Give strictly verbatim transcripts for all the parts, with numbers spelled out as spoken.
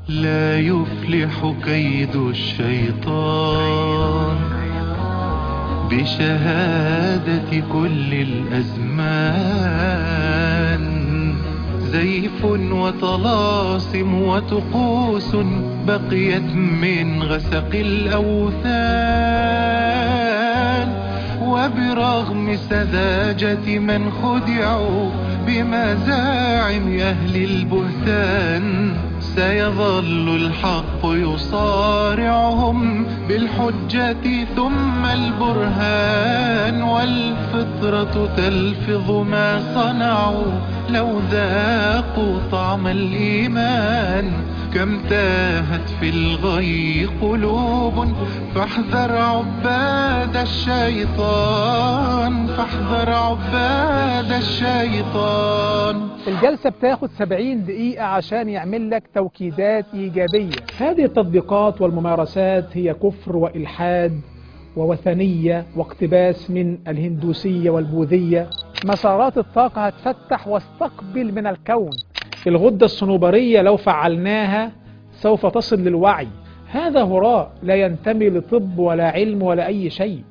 لا يفلح كيد الشيطان بشهادة كل الأزمان. زيف وطلاسم وطقوس بقيت من غسق الأوثان، وبرغم سذاجة من خدعوا بمزاعم أهل البهتان، سيظل الحق يصارعهم بالحجة ثم البرهان، والفطرة تلفظ ما صنعوا لو ذاقوا طعم الإيمان. كم تاهت في الغي قلوب فاحذر عباد الشيطان، فاحذر عباد الشيطان. الجلسة بتاخد سبعين دقيقة عشان يعمل لك توكيدات إيجابية. هذه التطبيقات والممارسات هي كفر وإلحاد ووثنية واقتباس من الهندوسية والبوذية. مسارات الطاقة هتفتح واستقبل من الكون. الغدة الصنوبرية لو فعلناها سوف تصل للوعي. هذا هراء لا ينتمي لطب ولا علم ولا أي شيء.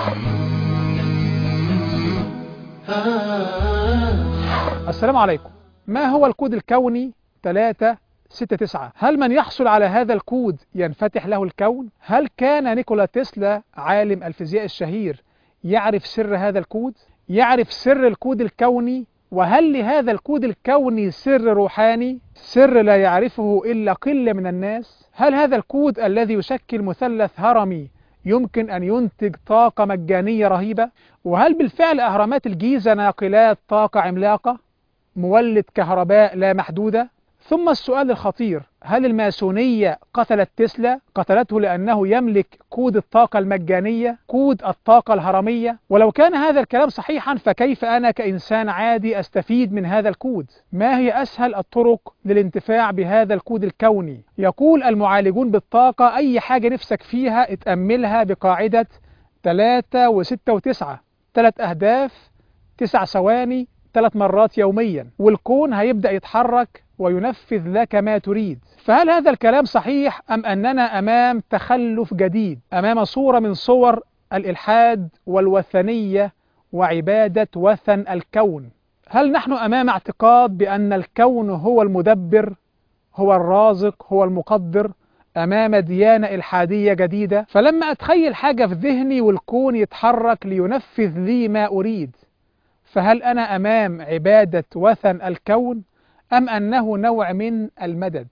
السلام عليكم. ما هو الكود الكوني ثلاثة ستة تسعة؟ هل من يحصل على هذا الكود ينفتح له الكون؟ هل كان نيكولا تسلا عالم الفيزياء الشهير يعرف سر هذا الكود؟ يعرف سر الكود الكوني؟ وهل لهذا الكود الكوني سر روحاني؟ سر لا يعرفه إلا قلة من الناس؟ هل هذا الكود الذي يشكل مثلث هرمي يمكن أن ينتج طاقة مجانية رهيبة؟ وهل بالفعل أهرامات الجيزة ناقلات طاقة عملاقة؟ مولد كهرباء لا محدودة؟ ثم السؤال الخطير، هل الماسونية قتلت تسلا؟ قتلته لأنه يملك كود الطاقة المجانية، كود الطاقة الهرمية؟ ولو كان هذا الكلام صحيحا فكيف أنا كإنسان عادي أستفيد من هذا الكود؟ ما هي أسهل الطرق للانتفاع بهذا الكود الكوني؟ يقول المعالجون بالطاقة أي حاجة نفسك فيها اتأملها بقاعدة ثلاثة وستة وتسعة، ثلاث أهداف تسع ثواني ثلاث مرات يوميا، والكون هيبدأ يتحرك وينفذ لك ما تريد. فهل هذا الكلام صحيح أم أننا أمام تخلف جديد، أمام صورة من صور الإلحاد والوثنية وعبادة وثن الكون؟ هل نحن أمام اعتقاد بأن الكون هو المدبر، هو الرازق، هو المقدر، أمام ديانة إلحادية جديدة؟ فلما أتخيل حاجة في ذهني والكون يتحرك لينفذ لي ما أريد، فهل أنا أمام عبادة وثن الكون أم أنه نوع من المدد؟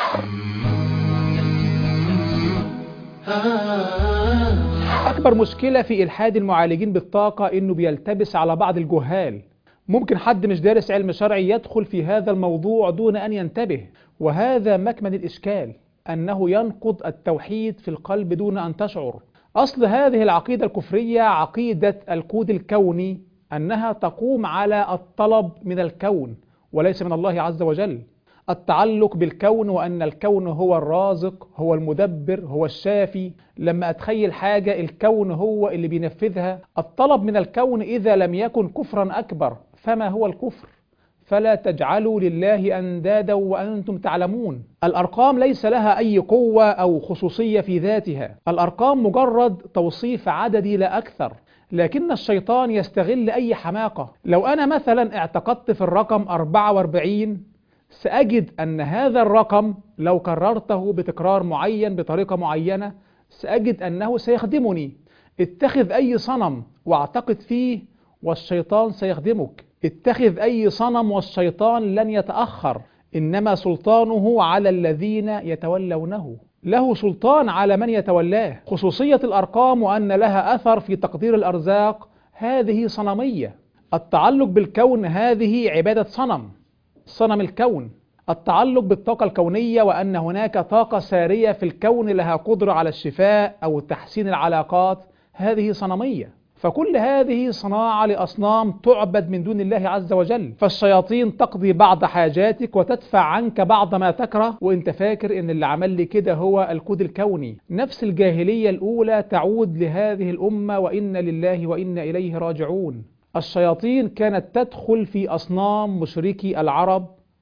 أكبر مشكلة في إلحاد المعالجين بالطاقة إنه بيلتبس على بعض الجهال. ممكن حد مش دارس علم شرعي يدخل في هذا الموضوع دون أن ينتبه، وهذا مكمن الإشكال، أنه ينقض التوحيد في القلب دون أن تشعر. أصل هذه العقيدة الكفرية عقيدة الكود الكوني، أنها تقوم على الطلب من الكون وليس من الله عز وجل. التعلق بالكون وأن الكون هو الرازق، هو المدبر، هو الشافي. لما أتخيل حاجة الكون هو اللي بينفذها، الطلب من الكون إذا لم يكن كفرا أكبر فما هو الكفر؟ فلا تجعلوا لله أندادا وأنتم تعلمون. الأرقام ليس لها أي قوة أو خصوصية في ذاتها، الأرقام مجرد توصيف عددي لا أكثر، لكن الشيطان يستغل أي حماقة. لو أنا مثلا اعتقدت في الرقم أربعة وأربعين، سأجد أن هذا الرقم لو كررته بتكرار معين بطريقة معينة سأجد أنه سيخدمني. اتخذ أي صنم واعتقد فيه والشيطان سيخدمك. اتخذ أي صنم والشيطان لن يتأخر، إنما سلطانه على الذين يتولونه. له سلطان على من يتولاه. خصوصية الأرقام وأن لها أثر في تقدير الأرزاق هذه صنمية. التعلق بالكون هذه عبادة صنم، صنم الكون. التعلق بالطاقة الكونية وأن هناك طاقة سارية في الكون لها قدرة على الشفاء أو تحسين العلاقات هذه صنمية. فكل هذه صناعة لأصنام تعبد من دون الله عز وجل. فالشياطين تقضي بعض حاجاتك وتدفع عنك بعض ما تكره، وانت فاكر ان اللي عمل لي كده هو الكود الكوني. نفس الجاهلية الأولى تعود لهذه الأمة، وإنا لله وإنا إليه راجعون. الشياطين كانت تدخل في أصنام مشركي العرب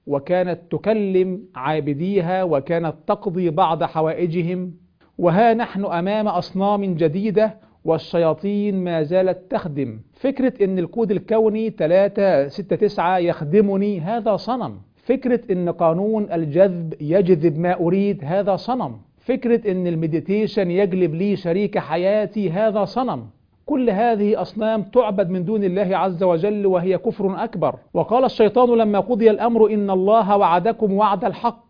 وكانت تكلم عابديها وكانت تقضي بعض حوائجهم، وها نحن أمام أصنام جديدة والشياطين ما زالت تخدم. فكرة إن الكود الكوني ثلاثة ستة تسعة يخدمني هذا صنم. فكرة إن قانون الجذب يجذب ما أريد هذا صنم. فكرة إن المديتيشن يجلب لي شريك حياتي هذا صنم. كل هذه أصنام تعبد من دون الله عز وجل، وهي كفر أكبر. وقال الشيطان لما قضي الأمر إن الله وعدكم وعد الحق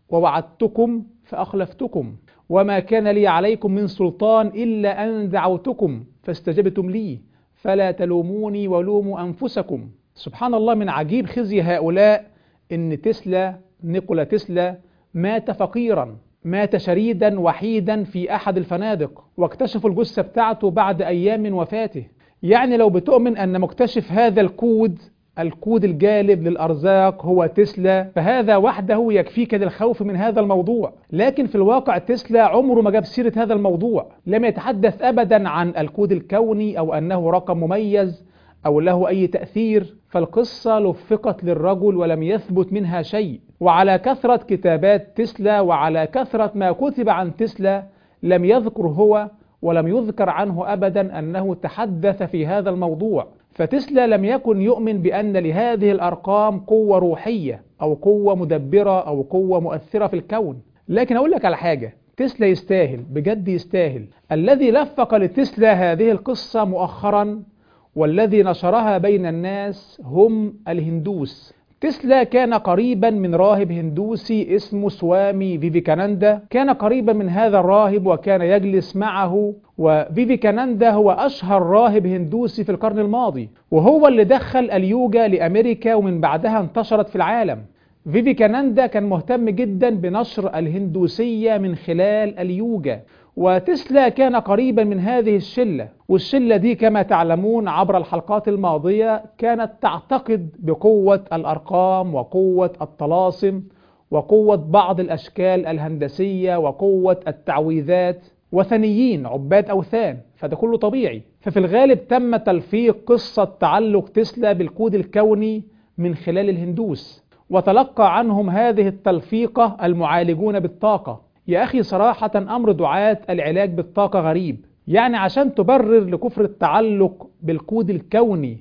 ووعدتكم فأخلفتكم وما كان لي عليكم من سلطان إلا أن دعوتكم فاستجبتم لي فلا تلوموني ولوموا أنفسكم. سبحان الله، من عجيب خزي هؤلاء إن تسلا نيكولا تسلا مات فقيرا، مات شريدا وحيدا في أحد الفنادق، واكتشفوا الجثة بتاعته بعد أيام من وفاته. يعني لو بتؤمن أن مكتشف هذا الكود الكود الجالب للأرزاق هو تسلا، فهذا وحده يكفيك للخوف من هذا الموضوع. لكن في الواقع تسلا عمره ما جاب سيرة هذا الموضوع، لم يتحدث أبدا عن الكود الكوني أو أنه رقم مميز أو له أي تأثير. فالقصة لفقت للرجل ولم يثبت منها شيء. وعلى كثرة كتابات تسلا وعلى كثرة ما كتب عن تسلا لم يذكر هو ولم يذكر عنه أبدا أنه تحدث في هذا الموضوع. فتسلا لم يكن يؤمن بأن لهذه الأرقام قوة روحية أو قوة مدبرة أو قوة مؤثرة في الكون. لكن أقول لك على حاجة، تسلا يستاهل، بجد يستاهل. الذي لفق لتسلا هذه القصة مؤخرا والذي نشرها بين الناس هم الهندوس. تسلا كان قريبا من راهب هندوسي اسمه سوامي فيفيكاناندا، كان قريبا من هذا الراهب وكان يجلس معه. وفيفيكاناندا هو أشهر راهب هندوسي في القرن الماضي، وهو اللي دخل اليوجا لأمريكا ومن بعدها انتشرت في العالم. فيفيكاناندا كان مهتم جدا بنشر الهندوسية من خلال اليوجا، وتسلا كان قريبا من هذه الشلة. والشلة دي كما تعلمون عبر الحلقات الماضية كانت تعتقد بقوة الأرقام وقوة الطلاسم وقوة بعض الأشكال الهندسية وقوة التعويذات، وثنيين عباد أوثان، فده كله طبيعي. ففي الغالب تم تلفيق قصة تعلق تسلا بالكود الكوني من خلال الهندوس، وتلقى عنهم هذه التلفيقة المعالجون بالطاقة. يا أخي صراحة أمر دعاة العلاج بالطاقة غريب. يعني عشان تبرر لكفر التعلق بالكود الكوني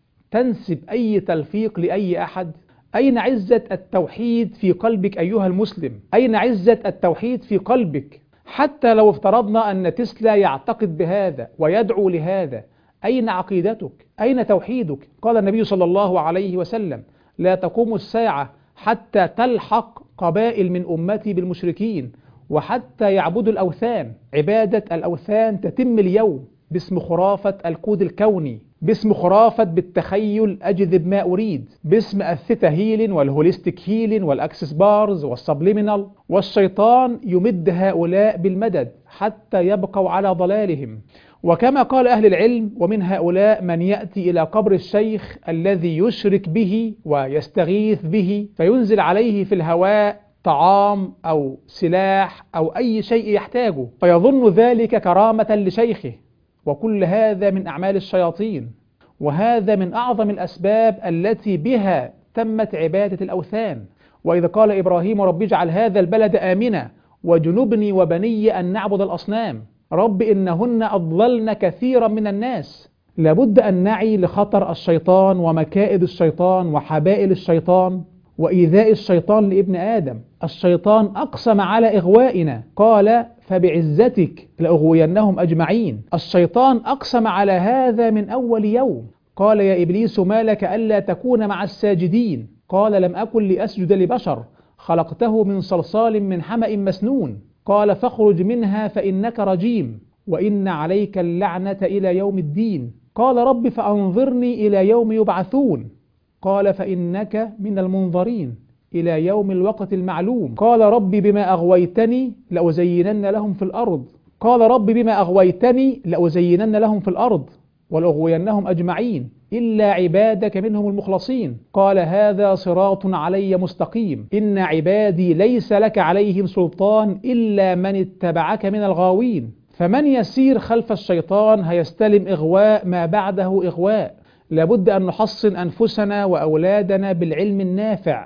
تنسب أي تلفيق لأي أحد؟ أين عزة التوحيد في قلبك أيها المسلم؟ أين عزة التوحيد في قلبك؟ حتى لو افترضنا أن تسلا يعتقد بهذا ويدعو لهذا، أين عقيدتك؟ أين توحيدك؟ قال النبي صلى الله عليه وسلم: لا تقوم الساعة حتى تلحق قبائل من أمتي بالمشركين وحتى يعبدوا الأوثان. عبادة الأوثان تتم اليوم باسم خرافة الكود الكوني، باسم خرافة بالتخيل أجذب ما أريد، باسم الثيتا هيلين والهوليستيك هيلين والأكسس بارز والسبليمينال. والشيطان يمد هؤلاء بالمدد حتى يبقوا على ضلالهم. وكما قال أهل العلم: ومن هؤلاء من يأتي إلى قبر الشيخ الذي يشرك به ويستغيث به فينزل عليه في الهواء طعام أو سلاح أو أي شيء يحتاجه فيظن ذلك كرامة لشيخه. وكل هذا من أعمال الشياطين، وهذا من أعظم الأسباب التي بها تمت عبادة الأوثان. وإذا قال إبراهيم: رب اجعل هذا البلد آمنا وجنبني وبني أن نعبد الأصنام، رب إنهن أضللن كثيرا من الناس. لابد أن نعي لخطر الشيطان ومكائد الشيطان وحبائل الشيطان وإيذاء الشيطان لابن آدم. الشيطان أقسم على إغوائنا، قال: فبعزتك لأغوينهم أجمعين. الشيطان أقسم على هذا من أول يوم، قال: يا إبليس ما لك ألا تكون مع الساجدين؟ قال: لم أكن لأسجد لبشر خلقته من صلصال من حمأ مسنون. قال: فاخرج منها فإنك رجيم وإن عليك اللعنة إلى يوم الدين. قال: رب فأنظرني إلى يوم يبعثون. قال: فإنك من المنظرين إلى يوم الوقت المعلوم. قال: رب بما أغويتني لأزينن لهم في الأرض. قال: رب بما أغويتني لأزينن لهم في الأرض ولأغوينهم أجمعين إلا عبادك منهم المخلصين. قال: هذا صراط علي مستقيم، إن عبادي ليس لك عليهم سلطان إلا من اتبعك من الغاوين. فمن يسير خلف الشيطان هيستلم إغواء ما بعده إغواء. لابد أن نحصن أنفسنا وأولادنا بالعلم النافع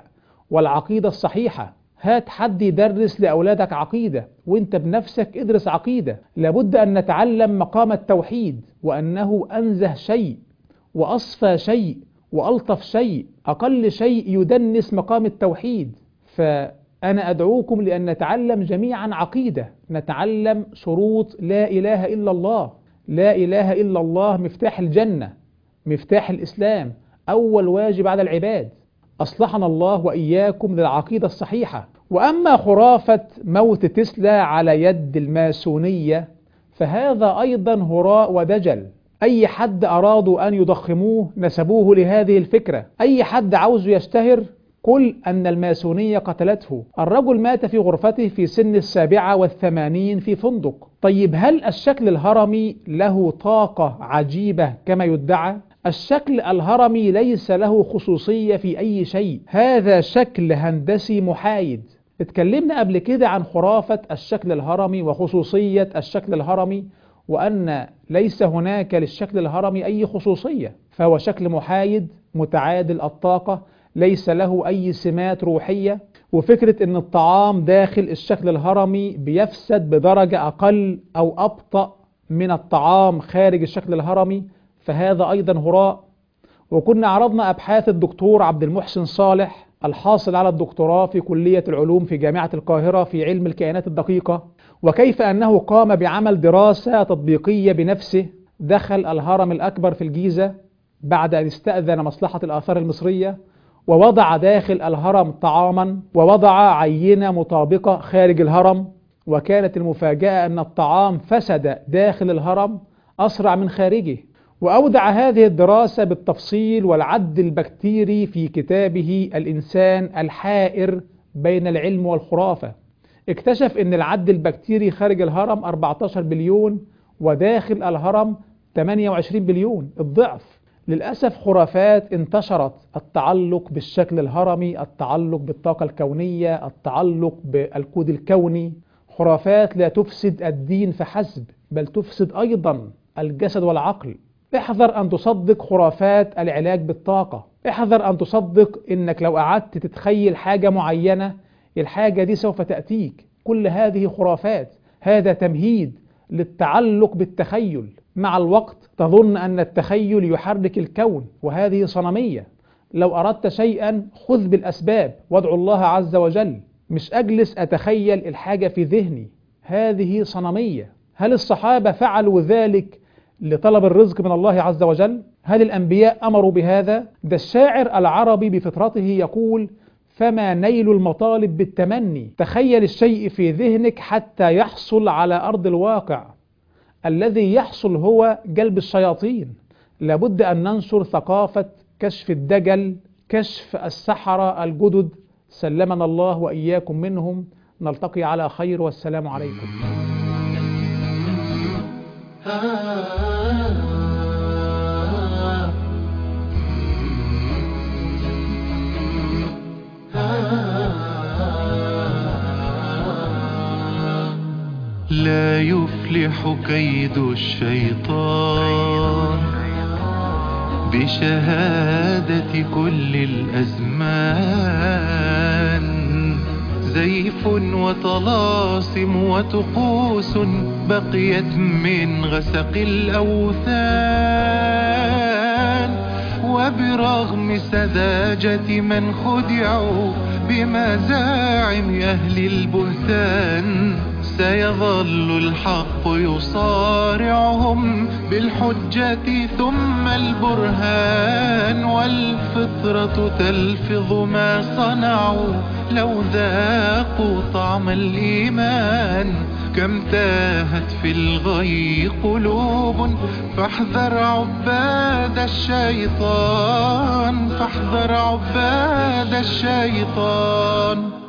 والعقيدة الصحيحة. هات حد يدرس لأولادك عقيدة، وانت بنفسك ادرس عقيدة. لابد أن نتعلم مقام التوحيد، وأنه أنزه شيء وأصفى شيء وألطف شيء، أقل شيء يدنس مقام التوحيد. فأنا أدعوكم لأن نتعلم جميعا عقيدة، نتعلم شروط لا إله إلا الله. لا إله إلا الله مفتاح الجنة، مفتاح الإسلام، أول واجب على العباد. أصلحنا الله وإياكم للعقيدة الصحيحة. وأما خرافة موت تسلا على يد الماسونية فهذا أيضا هراء ودجل. أي حد أرادوا أن يضخموه نسبوه لهذه الفكرة. أي حد عاوز يشتهر قل أن الماسونية قتلته. الرجل مات في غرفته في سن السابعة والثمانين في فندق. طيب هل الشكل الهرمي له طاقة عجيبة كما يدعى؟ الشكل الهرمي ليس له خصوصية في أي شيء، هذا شكل هندسي محايد. اتكلمنا قبل كده عن خرافة الشكل الهرمي وخصوصية الشكل الهرمي، وأن ليس هناك للشكل الهرمي أي خصوصية، فهو شكل محايد متعادل الطاقة، ليس له أي سمات روحية. وفكرة أن الطعام داخل الشكل الهرمي بيفسد بدرجة أقل أو أبطأ من الطعام خارج الشكل الهرمي فهذا أيضا هراء. وكنا عرضنا أبحاث الدكتور عبد المحسن صالح الحاصل على الدكتوراه في كلية العلوم في جامعة القاهرة في علم الكائنات الدقيقة، وكيف أنه قام بعمل دراسة تطبيقية بنفسه. دخل الهرم الأكبر في الجيزة بعد أن استأذن مصلحة الآثار المصرية، ووضع داخل الهرم طعاما، ووضع عينة مطابقة خارج الهرم، وكانت المفاجأة أن الطعام فسد داخل الهرم أسرع من خارجه. وأودع هذه الدراسة بالتفصيل والعد البكتيري في كتابه الإنسان الحائر بين العلم والخرافة. اكتشف أن العد البكتيري خارج الهرم أربعة عشر بليون وداخل الهرم ثمانية وعشرين بليون، الضعف. للأسف خرافات انتشرت، التعلق بالشكل الهرمي، التعلق بالطاقة الكونية، التعلق بالكود الكوني. خرافات لا تفسد الدين فحسب بل تفسد أيضا الجسد والعقل. احذر أن تصدق خرافات العلاج بالطاقة. احذر أن تصدق أنك لو قعدت تتخيل حاجة معينة الحاجة دي سوف تأتيك. كل هذه خرافات، هذا تمهيد للتعلق بالتخيل. مع الوقت تظن أن التخيل يحرك الكون، وهذه صنمية. لو أردت شيئا خذ بالأسباب وادعو الله عز وجل، مش أجلس أتخيل الحاجة في ذهني، هذه صنمية. هل الصحابة فعلوا ذلك لطلب الرزق من الله عز وجل؟ هل الأنبياء أمروا بهذا؟ ده الشاعر العربي بفطرته يقول: فما نيل المطالب بالتمني. تخيل الشيء في ذهنك حتى يحصل على أرض الواقع. الذي يحصل هو جلب الشياطين. لابد أن ننشر ثقافة كشف الدجل، كشف السحرة الجدد، سلمنا الله وإياكم منهم. نلتقي على خير، والسلام عليكم. لا يفلح كيد الشيطان بشهادة كل الأزمان. زيف وطلاسم وطقوس بقيت من غسق الأوثان، وبرغم سذاجة من خدعوا بمزاعم أهل البهتان سيظل الحق يصارعهم بالحجة ثم البرهان. والفطرة تلفظ ما صنعوا لو ذاقوا طعم الإيمان. كم تاهت في الغي قلوب فاحذر عباد الشيطان، فاحذر عباد الشيطان.